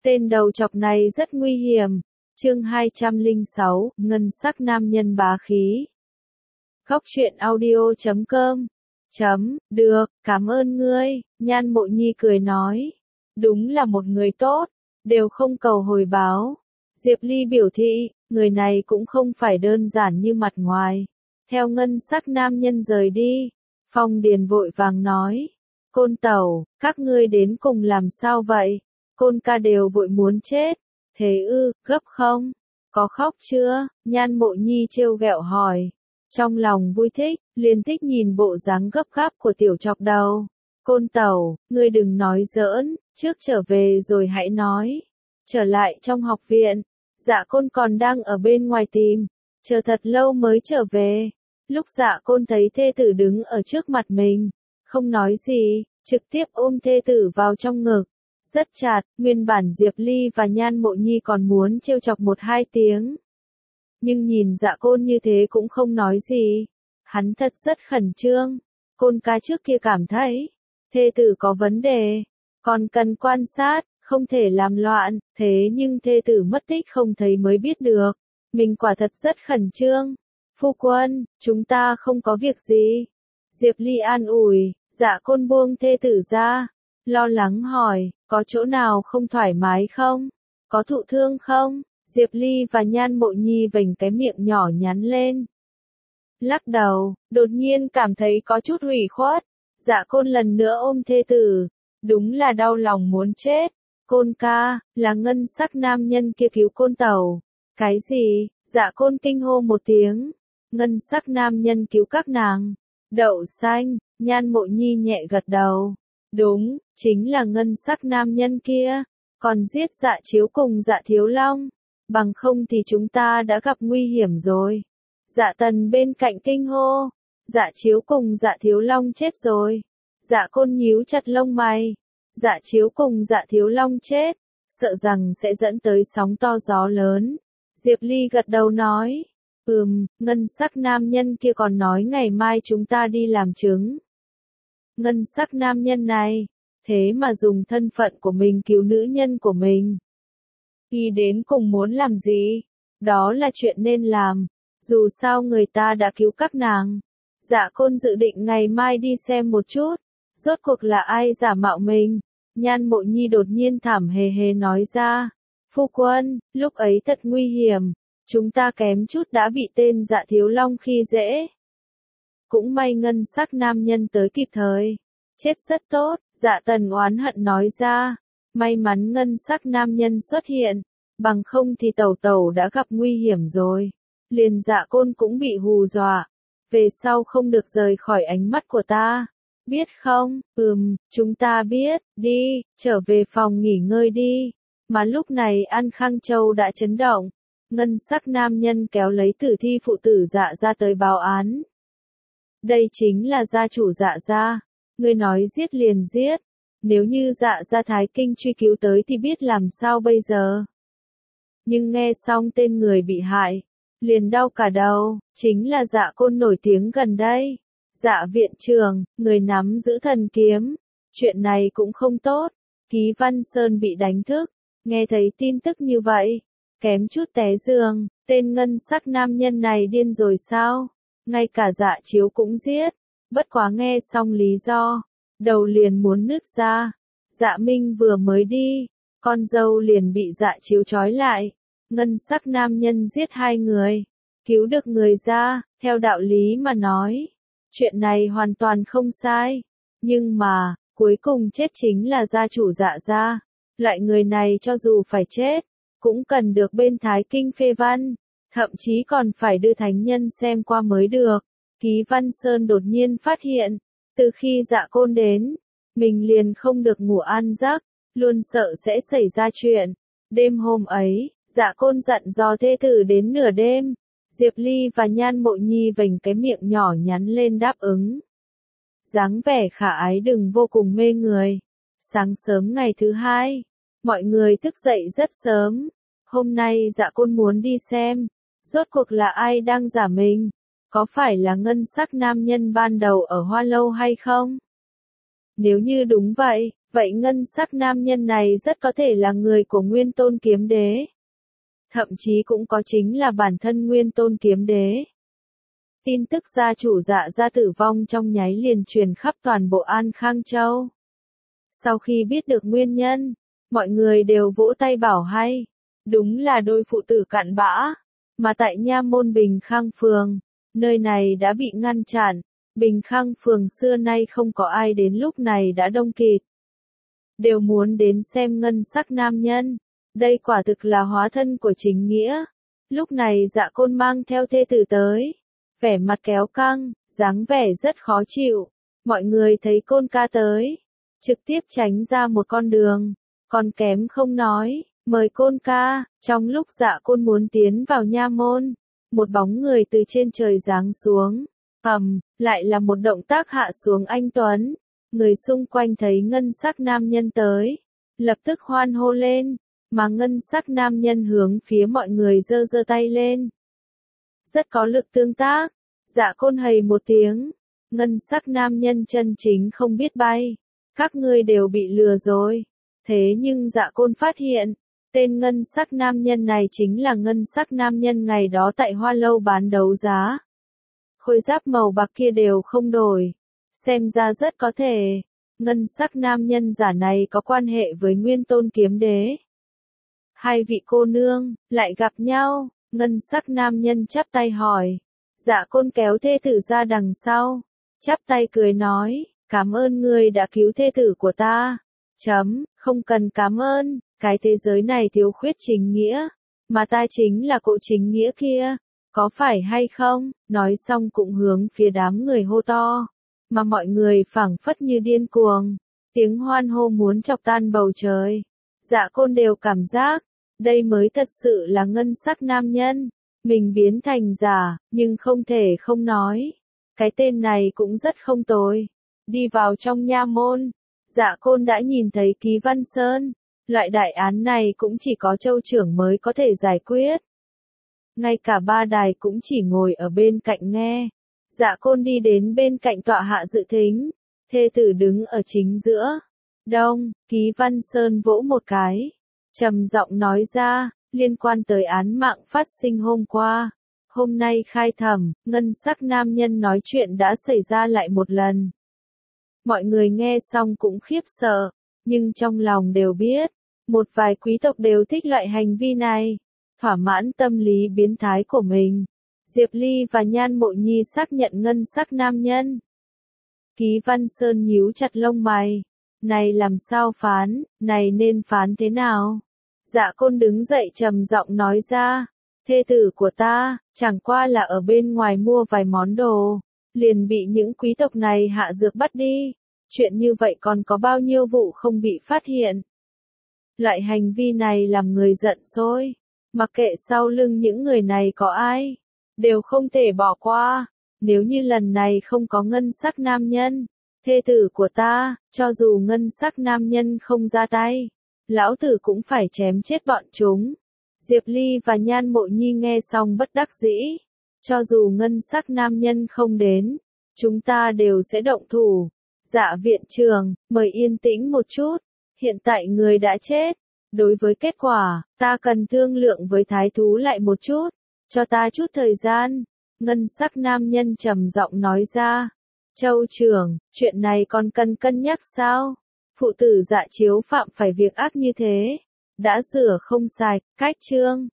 Tên đầu chọc này rất nguy hiểm. Chương 206, ngân sắc nam nhân bá khí. Góc truyện audio.com. Được, cảm ơn ngươi, Nhan Mộ Nhi cười nói. Đúng là một người tốt, đều không cầu hồi báo. Diệp Ly biểu thị, người này cũng không phải đơn giản như mặt ngoài. Theo ngân sắc nam nhân rời đi, Phong Điền vội vàng nói. Côn Tẩu, các ngươi đến cùng làm sao vậy? Côn ca đều vội muốn chết. Thế ư, gấp không? Có khóc chưa? Nhan Mộ Nhi trêu ghẹo hỏi. Trong lòng vui thích, liền thích nhìn bộ dáng gấp gáp của tiểu chọc đầu. Côn Tẩu, ngươi đừng nói giỡn, trước trở về rồi hãy nói. Trở lại trong học viện, Dạ Côn còn đang ở bên ngoài tìm, chờ thật lâu mới trở về. Lúc Dạ Côn thấy thê tử đứng ở trước mặt mình, không nói gì, trực tiếp ôm thê tử vào trong ngực. Rất chặt, nguyên bản Diệp Ly và Nhan Mộ Nhi còn muốn trêu chọc 1-2 tiếng. Nhưng nhìn Dạ Côn như thế cũng không nói gì. Hắn thật rất khẩn trương. Côn ca trước kia cảm thấy, thê tử có vấn đề, còn cần quan sát, không thể làm loạn, thế nhưng thê tử mất tích không thấy mới biết được. Mình quả thật rất khẩn trương. Phu quân, chúng ta không có việc gì. Diệp Ly an ủi, Dạ Côn buông thê tử ra. Lo lắng hỏi, có chỗ nào không thoải mái không? Có thụ thương không? Diệp Ly và Nhan Mộ Nhi vểnh cái miệng nhỏ nhắn lên. Lắc đầu, đột nhiên cảm thấy có chút hủy khuất. Dạ Côn lần nữa ôm thê tử. Đúng là đau lòng muốn chết. Côn ca, là ngân sắc nam nhân kia cứu Côn Tẩu. Cái gì? Dạ Côn kinh hô một tiếng. Ngân sắc nam nhân cứu các nàng. Đậu xanh, Nhan Mộ Nhi nhẹ gật đầu. Đúng, chính là ngân sắc nam nhân kia. Còn giết Dạ Chiếu cùng Dạ Thiếu Long. Bằng không thì chúng ta đã gặp nguy hiểm rồi. Dạ Tần bên cạnh kinh hô. Dạ Chiếu cùng Dạ Thiếu Long chết rồi. Dạ Côn nhíu chặt lông mày. Dạ Chiếu cùng Dạ Thiếu Long chết, sợ rằng sẽ dẫn tới sóng to gió lớn. Diệp Ly gật đầu nói. Ngân sắc nam nhân kia còn nói ngày mai chúng ta đi làm chứng. Ngân sắc nam nhân này, thế mà dùng thân phận của mình cứu nữ nhân của mình. Y đến cùng muốn làm gì? Đó là chuyện nên làm. Dù sao người ta đã cứu các nàng. Dạ Côn dự định ngày mai đi xem một chút. Rốt cuộc là ai giả mạo mình? Nhan Mộ Nhi đột nhiên thảm hề hề nói ra. Phu quân, lúc ấy thật nguy hiểm. Chúng ta kém chút đã bị tên Dạ Thiếu Long khi dễ. Cũng may ngân sắc nam nhân tới kịp thời. Chết rất tốt, Dạ Tần oán hận nói ra. May mắn ngân sắc nam nhân xuất hiện. Bằng không thì Tẩu Tẩu đã gặp nguy hiểm rồi. Liền Dạ Côn cũng bị hù dọa. Về sau không được rời khỏi ánh mắt của ta. Biết không? Chúng ta biết, đi, trở về phòng nghỉ ngơi đi. Mà lúc này An Khang Châu đã chấn động. Ngân sắc nam nhân kéo lấy tử thi phụ tử Dạ ra tới báo án. Đây chính là gia chủ Dạ gia. Ngươi nói giết liền giết. Nếu như Dạ gia Thái Kinh truy cứu tới thì biết làm sao bây giờ. Nhưng nghe xong tên người bị hại, liền đau cả đầu, chính là Dạ Côn nổi tiếng gần đây. Dạ viện trưởng, người nắm giữ thần kiếm. Chuyện này cũng không tốt. Ký Văn Sơn bị đánh thức. Nghe thấy tin tức như vậy. Kém chút té giường. Tên ngân sắc nam nhân này điên rồi sao? Ngay cả Dạ Chiếu cũng giết. Bất quá nghe xong lý do. Đầu liền muốn nứt ra. Dạ Minh vừa mới đi. Con dâu liền bị Dạ Chiếu trói lại. Ngân sắc nam nhân giết 2 người. Cứu được người ra. Theo đạo lý mà nói. Chuyện này hoàn toàn không sai. Nhưng mà, cuối cùng chết chính là gia chủ Dạ gia. Loại người này cho dù phải chết, cũng cần được bên Thái Kinh phê văn. Thậm chí còn phải đưa thánh nhân xem qua mới được. Ký Văn Sơn đột nhiên phát hiện. Từ khi Dạ Côn đến, mình liền không được ngủ an giấc. Luôn sợ sẽ xảy ra chuyện. Đêm hôm ấy, Dạ Côn dặn dò thê tử đến nửa đêm. Diệp Ly và Nhan Mộ Nhi vểnh cái miệng nhỏ nhắn lên đáp ứng. Dáng vẻ khả ái đừng vô cùng mê người. Sáng sớm ngày thứ 2, mọi người thức dậy rất sớm. Hôm nay Dạ Côn muốn đi xem, rốt cuộc là ai đang giả mình? Có phải là ngân sắc nam nhân ban đầu ở Hoa Lâu hay không? Nếu như đúng vậy, Vậy ngân sắc nam nhân này rất có thể là người của Nguyên Tôn Kiếm Đế. Thậm chí cũng có chính là bản thân Nguyên Tôn Kiếm Đế. Tin tức gia chủ Dạ gia tử vong trong nháy liền truyền khắp toàn bộ An Khang Châu. Sau khi biết được nguyên nhân, mọi người đều vỗ tay bảo hay. Đúng là đôi phụ tử cặn bã. Mà tại nha môn Bình Khang Phường, nơi này đã bị ngăn chặn. Bình Khang Phường xưa nay không có ai đến lúc này đã đông kịt. Đều muốn đến xem ngân sắc nam nhân. Đây quả thực là hóa thân của chính nghĩa. Lúc này Dạ Côn mang theo thê tử tới. Vẻ mặt kéo căng, dáng vẻ rất khó chịu. Mọi người thấy Côn ca tới. Trực tiếp tránh ra một con đường. Còn kém không nói, mời Côn ca. Trong lúc Dạ Côn muốn tiến vào nha môn, một bóng người từ trên trời giáng xuống. Lại là một động tác hạ xuống anh Tuấn. Người xung quanh thấy ngân sắc nam nhân tới. Lập tức hoan hô lên. Mà ngân sắc nam nhân hướng phía mọi người giơ giơ tay lên. Rất có lực tương tác. Dạ Côn hầy một tiếng. Ngân sắc nam nhân chân chính không biết bay. Các ngươi đều bị lừa rồi. Thế nhưng Dạ Côn phát hiện. Tên ngân sắc nam nhân này chính là ngân sắc nam nhân ngày đó tại Hoa Lâu bán đấu giá. Khôi giáp màu bạc kia đều không đổi. Xem ra rất có thể. Ngân sắc nam nhân giả này có quan hệ với Nguyên Tôn Kiếm Đế. Hai vị cô nương, lại gặp nhau. Ngân sắc nam nhân chắp tay hỏi. Dạ Côn kéo thê tử ra đằng sau. Chắp tay cười nói, cảm ơn ngươi đã cứu thê tử của ta. Không cần cảm ơn, cái thế giới này thiếu khuyết chính nghĩa. Mà ta chính là cội chính nghĩa kia. Có phải hay không? Nói xong cũng hướng phía đám người hô to. Mà mọi người phảng phất như điên cuồng. Tiếng hoan hô muốn chọc tan bầu trời. Dạ Côn đều cảm giác. Đây mới thật sự là ngân sắc nam nhân. Mình biến thành giả, nhưng không thể không nói. Cái tên này cũng rất không tồi. Đi vào trong nha môn. Dạ Côn đã nhìn thấy Ký Văn Sơn. Loại đại án này cũng chỉ có Châu trưởng mới có thể giải quyết. Ngay cả ba đài cũng chỉ ngồi ở bên cạnh nghe. Dạ Côn đi đến bên cạnh tọa hạ dự thính. Thê tử đứng ở chính giữa. Đông, Ký Văn Sơn vỗ một cái. Trầm giọng nói ra, liên quan tới án mạng phát sinh hôm qua. Hôm nay khai thẩm, ngân sắc nam nhân nói chuyện đã xảy ra lại một lần. Mọi người nghe xong cũng khiếp sợ, nhưng trong lòng đều biết, một vài quý tộc đều thích loại hành vi này, thỏa mãn tâm lý biến thái của mình. Diệp Ly và Nhan Mộ Nhi xác nhận ngân sắc nam nhân. Ký Văn Sơn nhíu chặt lông mày. Này làm sao phán, này nên phán thế nào? Dạ Côn đứng dậy trầm giọng nói ra. Thê tử của ta, chẳng qua là ở bên ngoài mua vài món đồ. Liền bị những quý tộc này hạ dược bắt đi. Chuyện như vậy còn có bao nhiêu vụ không bị phát hiện. Loại hành vi này làm người giận sôi. Mặc kệ sau lưng những người này có ai. Đều không thể bỏ qua. Nếu như lần này không có ngân sắc nam nhân. Thê tử của ta, cho dù ngân sắc nam nhân không ra tay. Lão tử cũng phải chém chết bọn chúng. Diệp Ly và Nhan Mộ Nhi nghe xong bất đắc dĩ. Cho dù ngân sắc nam nhân không đến. Chúng ta đều sẽ động thủ. Dạ viện trưởng, mời yên tĩnh một chút. Hiện tại người đã chết. Đối với kết quả, ta cần thương lượng với thái thú lại một chút. Cho ta chút thời gian. Ngân sắc nam nhân trầm giọng nói ra. Châu trưởng, chuyện này còn cần cân nhắc sao? Phụ tử Dạ Chiếu phạm phải việc ác như thế. Đã rửa không sạch, cách chương.